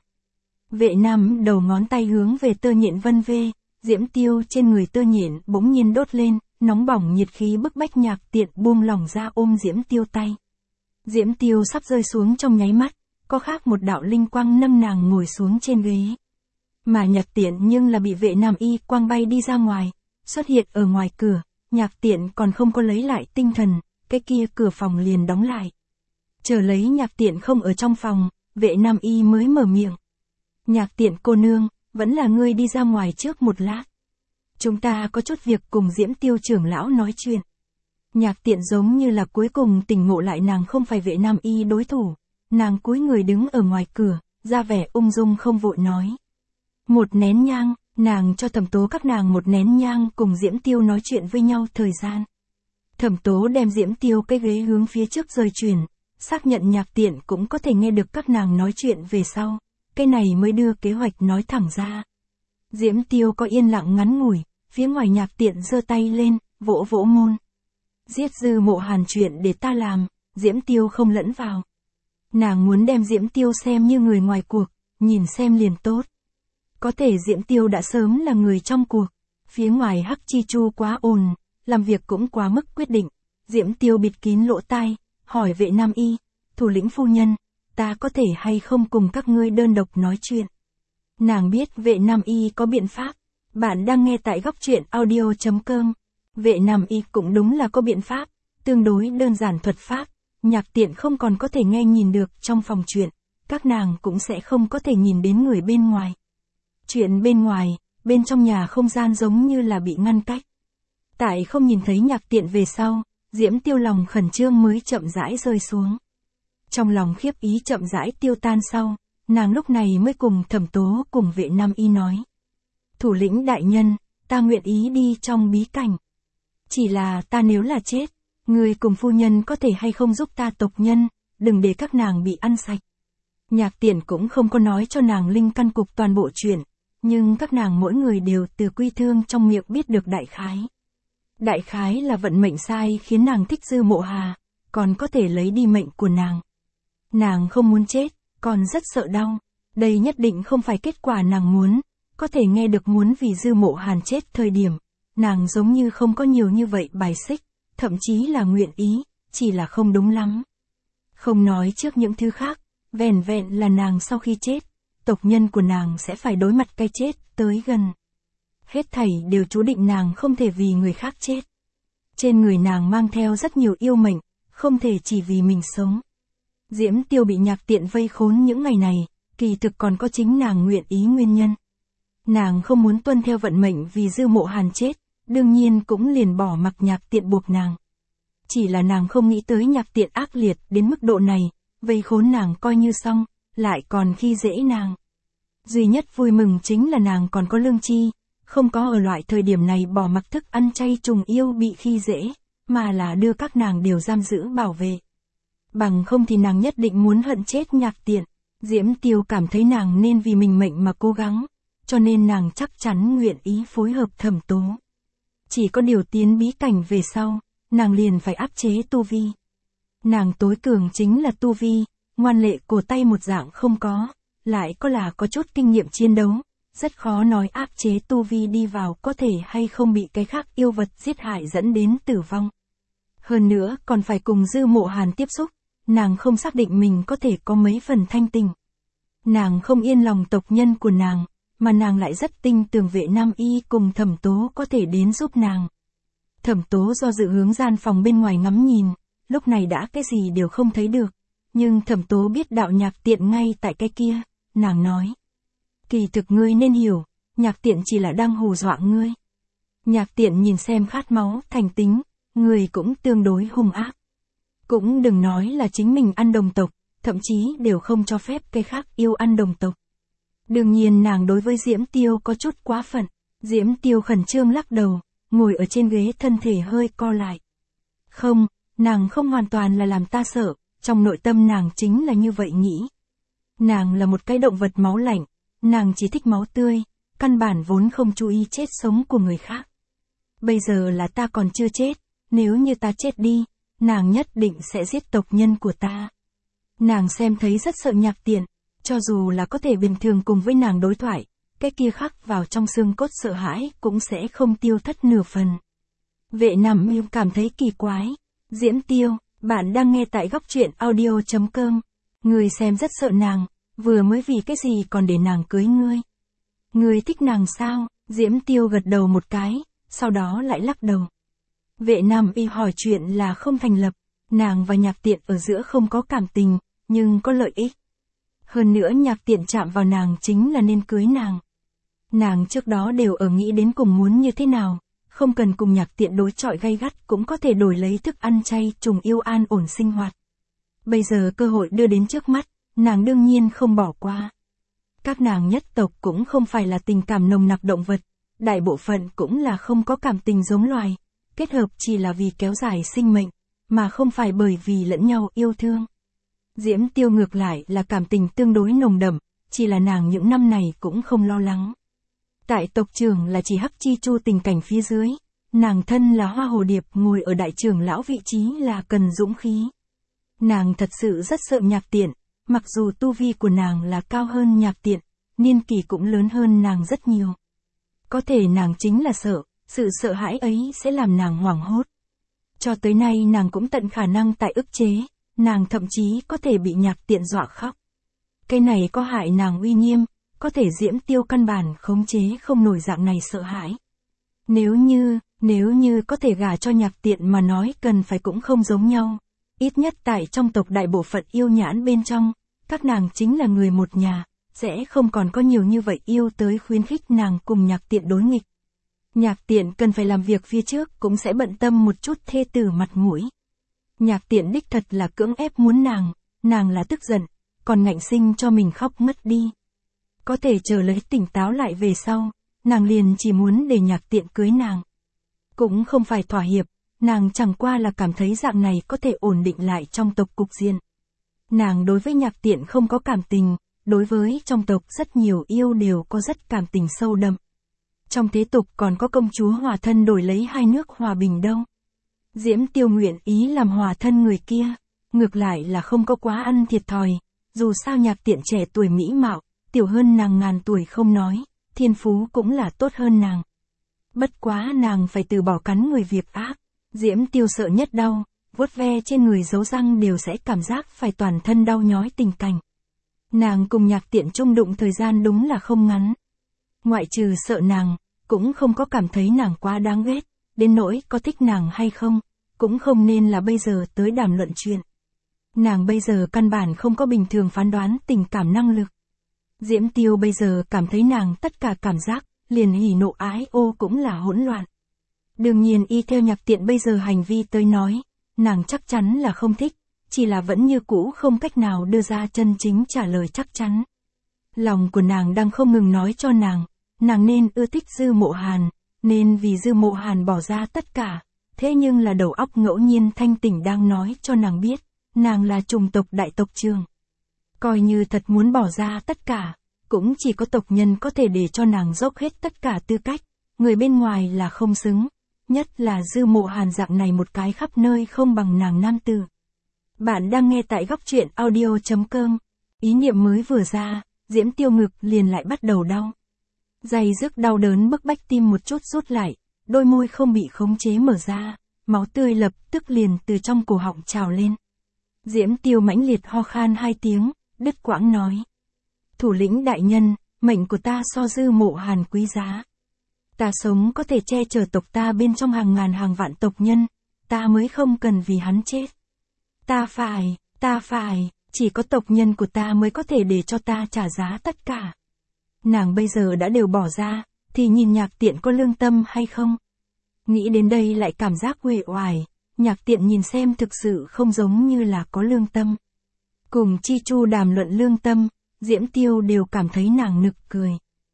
Vệ Nam đầu ngón tay hướng về tơ nhện vân vê, Diễm Tiêu trên người tơ nhện bỗng nhiên đốt lên, nóng bỏng nhiệt khí bức bách Nhạc Tiện buông lỏng ra ôm Diễm Tiêu tay. Diễm Tiêu sắp rơi xuống trong nháy mắt, có khác một đạo linh quang nâng nàng ngồi xuống trên ghế. Mà Nhạc Tiện nhưng là bị Vệ Nam Y quang bay đi ra ngoài, xuất hiện ở ngoài cửa. Nhạc Tiện còn không có lấy lại tinh thần, cái kia cửa phòng liền đóng lại. Chờ lấy Nhạc Tiện không ở trong phòng, Vệ Nam Y mới mở miệng. Nhạc Tiện cô nương, vẫn là ngươi đi ra ngoài trước một lát. Chúng ta có chút việc cùng Diễm Tiêu trưởng lão nói chuyện. Nhạc Tiện giống như là cuối cùng tỉnh ngộ lại nàng không phải Vệ Nam Y đối thủ. Nàng cúi người đứng ở ngoài cửa, ra vẻ ung dung không vội nói. Một nén nhang, nàng cho Thẩm Tố các nàng một nén nhang cùng Diễm Tiêu nói chuyện với nhau thời gian. Thẩm Tố đem Diễm Tiêu cái ghế hướng phía trước rời chuyển, xác nhận Nhạc Tiện cũng có thể nghe được các nàng nói chuyện về sau. Cái này mới đưa kế hoạch nói thẳng ra. Diễm Tiêu có yên lặng ngắn ngủi, phía ngoài Nhạc Tiện giơ tay lên, vỗ vỗ môn. Giết Dư Mộ Hàn chuyện để ta làm, Diễm Tiêu không lẫn vào. Nàng muốn đem Diễm Tiêu xem như người ngoài cuộc, nhìn xem liền tốt. Có thể Diễm Tiêu đã sớm là người trong cuộc. Phía ngoài Hắc Chi Chu quá ồn, làm việc cũng quá mức quyết định. Diễm Tiêu bịt kín lỗ tai, hỏi Vệ Nam Y, thủ lĩnh phu nhân, ta có thể hay không cùng các ngươi đơn độc nói chuyện. Nàng biết Vệ Nam Y có biện pháp. Bạn đang nghe tại góc truyện audio.com. Vệ Nam Y cũng đúng là có biện pháp, tương đối đơn giản thuật pháp. Nhạc Tiện không còn có thể nghe nhìn được trong phòng chuyện, các nàng cũng sẽ không có thể nhìn đến người bên ngoài. Chuyện bên ngoài, bên trong nhà không gian giống như là bị ngăn cách. Tại không nhìn thấy Nhạc Tiện về sau, Diễm Tiêu lòng khẩn trương mới chậm rãi rơi xuống. Trong lòng khiếp ý chậm rãi tiêu tan sau, nàng lúc này mới cùng Thẩm Tố cùng Vệ Nam Y nói. Thủ lĩnh đại nhân, ta nguyện ý đi trong bí cảnh. Chỉ là ta nếu là chết, người cùng phu nhân có thể hay không giúp ta tộc nhân, đừng để các nàng bị ăn sạch. Nhạc Tiện cũng không có nói cho nàng linh căn cục toàn bộ chuyện, nhưng các nàng mỗi người đều từ Quy Thương trong miệng biết được đại khái. Đại khái là vận mệnh sai khiến nàng thích Dư Mộ Hà, còn có thể lấy đi mệnh của nàng. Nàng không muốn chết, còn rất sợ đau. Đây nhất định không phải kết quả nàng muốn, có thể nghe được muốn vì Dư Mộ Hàn chết thời điểm. Nàng giống như không có nhiều như vậy bài xích, thậm chí là nguyện ý, chỉ là không đúng lắm. Không nói trước những thứ khác, vẻn vẹn là nàng sau khi chết, tộc nhân của nàng sẽ phải đối mặt cái chết tới gần. Hết thảy đều chú định nàng không thể vì người khác chết. Trên người nàng mang theo rất nhiều yêu mệnh, không thể chỉ vì mình sống. Diễm Tiêu bị Nhạc Tiện vây khốn những ngày này, kỳ thực còn có chính nàng nguyện ý nguyên nhân. Nàng không muốn tuân theo vận mệnh vì Dư Mộ Hàn chết, đương nhiên cũng liền bỏ mặc Nhạc Tiện buộc nàng. Chỉ là nàng không nghĩ tới Nhạc Tiện ác liệt đến mức độ này, vây khốn nàng coi như xong, lại còn khi dễ nàng. Duy nhất vui mừng chính là nàng còn có lương tri, không có ở loại thời điểm này bỏ mặc thức ăn chay trùng yêu bị khi dễ, mà là đưa các nàng đều giam giữ bảo vệ. Bằng không thì nàng nhất định muốn hận chết Nhạc Tiện. Diễm Tiêu cảm thấy nàng nên vì mình mệnh mà cố gắng, cho nên nàng chắc chắn nguyện ý phối hợp Thẩm Tố. Chỉ có điều tiến bí cảnh về sau, nàng liền phải áp chế tu vi. Nàng tối cường chính là tu vi, ngoan lệ cổ tay một dạng không có, lại có chút kinh nghiệm chiến đấu, rất khó nói áp chế tu vi đi vào có thể hay không bị cái khác yêu vật giết hại dẫn đến tử vong. Hơn nữa còn phải cùng Dư Mộ Hàn tiếp xúc, nàng không xác định mình có thể có mấy phần thanh tình. Nàng không yên lòng tộc nhân của nàng, mà nàng lại rất tin tưởng Vệ Nam Y cùng Thẩm Tố có thể đến giúp nàng. Thẩm Tố do dự hướng gian phòng bên ngoài ngắm nhìn, lúc này đã cái gì đều không thấy được, nhưng Thẩm Tố biết đạo Nhạc Tiện ngay tại cái kia, nàng nói. Kỳ thực ngươi nên hiểu, Nhạc Tiện chỉ là đang hù dọa ngươi. Nhạc Tiện nhìn xem khát máu thành tính, người cũng tương đối hung ác. Cũng đừng nói là chính mình ăn đồng tộc, thậm chí đều không cho phép cái khác yêu ăn đồng tộc. Đương nhiên nàng đối với Diễm Tiêu có chút quá phận. Diễm Tiêu khẩn trương lắc đầu, ngồi ở trên ghế thân thể hơi co lại. Không, nàng không hoàn toàn là làm ta sợ, trong nội tâm nàng chính là như vậy nghĩ. Nàng là một cái động vật máu lạnh, nàng chỉ thích máu tươi, căn bản vốn không chú ý chết sống của người khác. Bây giờ là ta còn chưa chết, nếu như ta chết đi, nàng nhất định sẽ giết tộc nhân của ta. Nàng xem thấy rất sợ Nhạc Tiện, cho dù là có thể bình thường cùng với nàng đối thoại, cái kia khắc vào trong xương cốt sợ hãi cũng sẽ không tiêu thất nửa phần. Vệ Nam Y cảm thấy kỳ quái. Diễm Tiêu, bạn đang nghe tại góc truyện audio.com. Người xem rất sợ nàng, vừa mới vì cái gì còn để nàng cưới ngươi. Ngươi thích nàng sao? Diễm Tiêu gật đầu một cái, sau đó lại lắc đầu. Vệ Nam Y hỏi chuyện là không thành lập, nàng và Nhạc Tiện ở giữa không có cảm tình, nhưng có lợi ích. Hơn nữa Nhạc Tiện chạm vào nàng chính là nên cưới nàng. Nàng trước đó đều ở nghĩ đến cùng muốn như thế nào, không cần cùng Nhạc Tiện đối chọi gay gắt cũng có thể đổi lấy thức ăn chay trùng yêu an ổn sinh hoạt. Bây giờ cơ hội đưa đến trước mắt, nàng đương nhiên không bỏ qua. Các nàng nhất tộc cũng không phải là tình cảm nồng nặc động vật, đại bộ phận cũng là không có cảm tình giống loài, kết hợp chỉ là vì kéo dài sinh mệnh, mà không phải bởi vì lẫn nhau yêu thương. Diễm Tiêu ngược lại là cảm tình tương đối nồng đậm, chỉ là nàng những năm này cũng không lo lắng. Tại tộc trưởng là chỉ Hắc Chi Chu tình cảnh phía dưới, nàng thân là Hoa Hồ Điệp ngồi ở đại trưởng lão vị trí là cần dũng khí. Nàng thật sự rất sợ Nhạc Tiện, mặc dù tu vi của nàng là cao hơn Nhạc Tiện, niên kỷ cũng lớn hơn nàng rất nhiều. Có thể nàng chính là sợ, sự sợ hãi ấy sẽ làm nàng hoảng hốt. Cho tới nay nàng cũng tận khả năng tại ức chế, nàng thậm chí có thể bị Nhạc Tiện dọa khóc. Cái này có hại nàng uy nghiêm, có thể Diễm Tiêu căn bản khống chế không nổi dạng này sợ hãi. Nếu như có thể gả cho Nhạc Tiện mà nói cần phải cũng không giống nhau. Ít nhất tại trong tộc đại bộ phận yêu nhãn bên trong, các nàng chính là người một nhà, sẽ không còn có nhiều như vậy yêu tới khuyến khích nàng cùng Nhạc Tiện đối nghịch. Nhạc Tiện cần phải làm việc phía trước cũng sẽ bận tâm một chút thê tử mặt mũi. Nhạc Tiện đích thật là cưỡng ép muốn nàng là tức giận, còn ngạnh sinh cho mình khóc ngất đi. Có thể chờ lấy tỉnh táo lại về sau, nàng liền chỉ muốn để Nhạc Tiện cưới nàng. Cũng không phải thỏa hiệp, nàng chẳng qua là cảm thấy dạng này có thể ổn định lại trong tộc cục diện. Nàng đối với Nhạc Tiện không có cảm tình, đối với trong tộc rất nhiều yêu đều có rất cảm tình sâu đậm. Trong thế tục còn có công chúa hòa thân đổi lấy hai nước hòa bình đâu. Diễm Tiêu nguyện ý làm hòa thân người kia, ngược lại là không có quá ăn thiệt thòi, dù sao Nhạc Tiện trẻ tuổi mỹ mạo, tiểu hơn nàng ngàn tuổi không nói, thiên phú cũng là tốt hơn nàng. Bất quá nàng phải từ bỏ cắn người việc ác. Diễm Tiêu sợ nhất đau, vuốt ve trên người dấu răng đều sẽ cảm giác phải toàn thân đau nhói tình cảnh. Nàng cùng Nhạc Tiện chung đụng thời gian đúng là không ngắn. Ngoại trừ sợ nàng, cũng không có cảm thấy nàng quá đáng ghét, đến nỗi có thích nàng hay không, cũng không nên là bây giờ tới đàm luận chuyện. Nàng bây giờ căn bản không có bình thường phán đoán tình cảm năng lực. Diễm Tiêu bây giờ cảm thấy nàng tất cả cảm giác, liền hỉ nộ ái ô cũng là hỗn loạn. Đương nhiên y theo Nhạc Tiện bây giờ hành vi tới nói, nàng chắc chắn là không thích, chỉ là vẫn như cũ không cách nào đưa ra chân chính trả lời chắc chắn. Lòng của nàng đang không ngừng nói cho nàng nên ưa thích Dư Mộ Hàn, nên vì Dư Mộ Hàn bỏ ra tất cả, thế nhưng là đầu óc ngẫu nhiên thanh tỉnh đang nói cho nàng biết, nàng là chủng tộc đại tộc trưởng. Coi như thật muốn bỏ ra tất cả, cũng chỉ có tộc nhân có thể để cho nàng dốc hết tất cả tư cách, người bên ngoài là không xứng, nhất là Dư Mộ Hàn dạng này một cái khắp nơi không bằng nàng nam tử. Bạn đang nghe tại góc truyện audio.com, ý niệm mới vừa ra, Diễm Tiêu ngực liền lại bắt đầu đau. Dày dứt đau đớn bức bách tim một chút rút lại, đôi môi không bị khống chế mở ra, máu tươi lập tức liền từ trong cổ họng trào lên. Diễm Tiêu mãnh liệt ho khan 2 tiếng, đứt quãng nói. Thủ lĩnh đại nhân, mệnh của ta so Dư Mộ Hàn quý giá. Ta sống có thể che chở tộc ta bên trong hàng ngàn hàng vạn tộc nhân, ta mới không cần vì hắn chết. Ta phải, chỉ có tộc nhân của ta mới có thể để cho ta trả giá tất cả. Nàng bây giờ đã đều bỏ ra, thì nhìn Nhạc Tiện có lương tâm hay không? Nghĩ đến đây lại cảm giác uể oải, Nhạc Tiện nhìn xem thực sự không giống như là có lương tâm. Cùng Chi Chu đàm luận lương tâm, Diễm Tiêu đều cảm thấy nàng nực cười.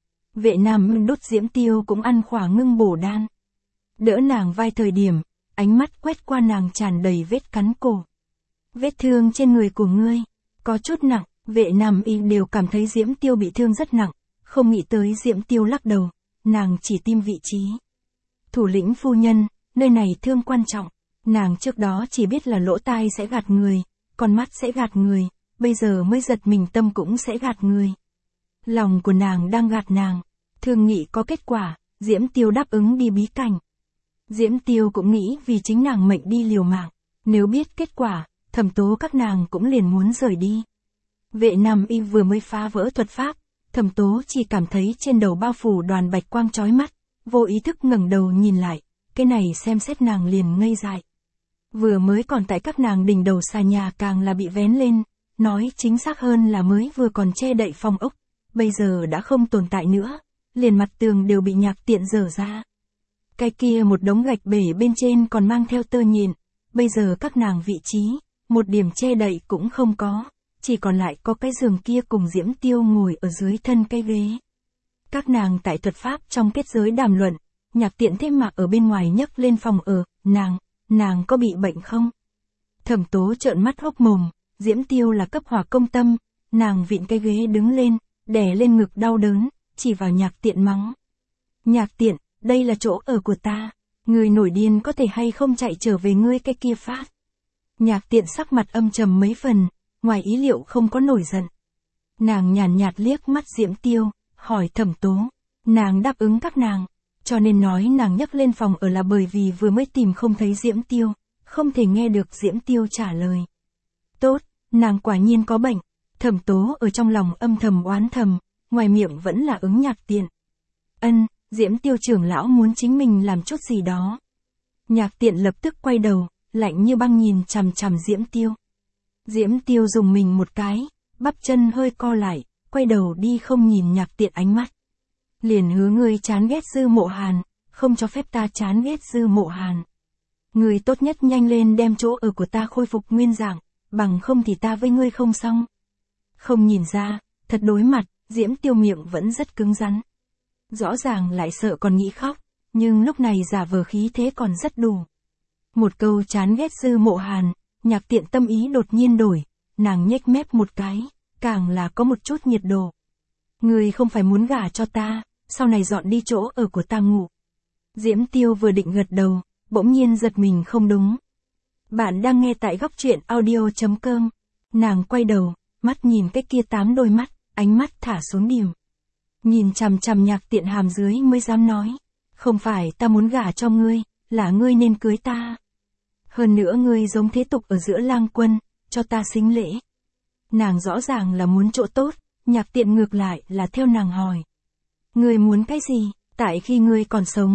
Vệ Nam đốt Diễm Tiêu cũng ăn khỏa ngưng bổ đan. Đỡ nàng vai thời điểm, ánh mắt quét qua nàng tràn đầy vết cắn cổ. Vết thương trên người của ngươi, có chút nặng, Vệ Nam y đều cảm thấy Diễm Tiêu bị thương rất nặng, không nghĩ tới Diễm Tiêu lắc đầu, nàng chỉ tim vị trí. Thủ lĩnh phu nhân, nơi này thương quan trọng, nàng trước đó chỉ biết là lỗ tai sẽ gạt người, con mắt sẽ gạt người, bây giờ mới giật mình tâm cũng sẽ gạt người. Lòng của nàng đang gạt nàng, thương nghị có kết quả, Diễm Tiêu đáp ứng đi bí cảnh. Diễm Tiêu cũng nghĩ vì chính nàng mệnh đi liều mạng, nếu biết kết quả, Thẩm Tố các nàng cũng liền muốn rời đi. Vệ Nam y vừa mới phá vỡ thuật pháp, Thẩm Tố chỉ cảm thấy trên đầu bao phủ đoàn bạch quang chói mắt, vô ý thức ngẩng đầu nhìn lại, cái này xem xét nàng liền ngây dại. Vừa mới còn tại các nàng đỉnh đầu xà nhà càng là bị vén lên, nói chính xác hơn là mới vừa còn che đậy phong ốc, bây giờ đã không tồn tại nữa, liền mặt tường đều bị Nhạc Tiện dở ra. Cái kia một đống gạch bể bên trên còn mang theo tơ nhện, bây giờ các nàng vị trí, một điểm che đậy cũng không có, chỉ còn lại có cái giường kia cùng Diễm Tiêu ngồi ở dưới thân cái ghế. Các nàng tại thuật pháp trong kết giới đàm luận, Nhạc Tiện thêm mà ở bên ngoài nhấc lên phòng ở, nàng có bị bệnh không? Thẩm Tố trợn mắt hốc mồm, Diễm Tiêu là cấp hỏa công tâm, nàng vịn cái ghế đứng lên, đè lên ngực đau đớn, chỉ vào Nhạc Tiện mắng. Nhạc Tiện, đây là chỗ ở của ta, người nổi điên có thể hay không chạy trở về ngươi cái kia phát. Nhạc Tiện sắc mặt âm trầm mấy phần, ngoài ý liệu không có nổi giận. Nàng nhàn nhạt liếc mắt Diễm Tiêu, hỏi Thẩm Tố, nàng đáp ứng các nàng, cho nên nói nàng nhấc lên phòng ở là bởi vì vừa mới tìm không thấy Diễm Tiêu, không thể nghe được Diễm Tiêu trả lời. Tốt, nàng quả nhiên có bệnh. Thẩm Tố ở trong lòng âm thầm oán thầm, ngoài miệng vẫn là ứng Nhạc Tiện. Diễm Tiêu trưởng lão muốn chính mình làm chút gì đó. Nhạc Tiện lập tức quay đầu, lạnh như băng nhìn chằm chằm Diễm Tiêu. Diễm Tiêu dùng mình một cái, bắp chân hơi co lại, quay đầu đi không nhìn Nhạc Tiện ánh mắt. Liền hứa ngươi chán ghét Dư Mộ Hàn, không cho phép ta chán ghét Dư Mộ Hàn. Ngươi tốt nhất nhanh lên đem chỗ ở của ta khôi phục nguyên dạng, bằng không thì ta với ngươi không xong. Không nhìn ra, thật đối mặt, Diễm Tiêu miệng vẫn rất cứng rắn. Rõ ràng lại sợ còn nghĩ khóc, nhưng lúc này giả vờ khí thế còn rất đủ. Một câu chán ghét Dư Mộ Hàn, Nhạc Tiện tâm ý đột nhiên đổi, nàng nhếch mép một cái, càng là có một chút nhiệt độ. Ngươi không phải muốn gả cho ta, sau này dọn đi chỗ ở của ta ngủ. Diễm Tiêu vừa định gật đầu, bỗng nhiên giật mình không đúng. Bạn đang nghe tại góc truyện audio.com. Nàng quay đầu, mắt nhìn cái kia 8 đôi mắt, ánh mắt thả xuống điểm. Nhìn chằm chằm Nhạc Tiện hàm dưới mới dám nói. Không phải ta muốn gả cho ngươi, là ngươi nên cưới ta. Hơn nữa ngươi giống thế tục ở giữa lang quân, cho ta xính lễ. Nàng rõ ràng là muốn chỗ tốt, Nhạc Tiện ngược lại là theo nàng hỏi. Ngươi muốn cái gì? Tại khi ngươi còn sống,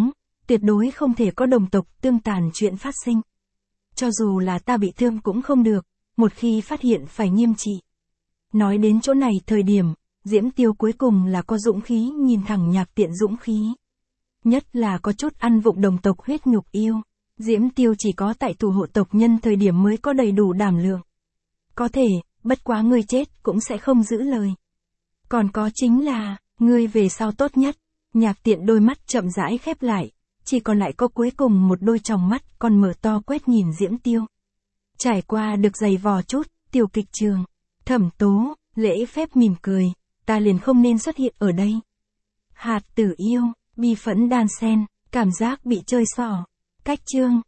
tuyệt đối không thể có đồng tộc tương tàn chuyện phát sinh. Cho dù là ta bị thương cũng không được, một khi phát hiện phải nghiêm trị. Nói đến chỗ này thời điểm, Diễm Tiêu cuối cùng là có dũng khí nhìn thẳng Nhạc Tiện dũng khí. Nhất là có chút ăn vụng đồng tộc huyết nhục yêu. Diễm Tiêu chỉ có tại thủ hộ tộc nhân thời điểm mới có đầy đủ đảm lượng. Có thể, bất quá ngươi chết cũng sẽ không giữ lời. Còn có chính là, ngươi về sau tốt nhất. Nhạc Tiện đôi mắt chậm rãi khép lại, chỉ còn lại có cuối cùng một đôi tròng mắt còn mở to quét nhìn Diễm Tiêu. Trải qua được giày vò chút, tiểu kịch trường. Thẩm Tố, lễ phép mỉm cười, ta liền không nên xuất hiện ở đây. Hạt Tử yêu, bi phẫn đan sen, cảm giác bị chơi xỏ. Cách chương.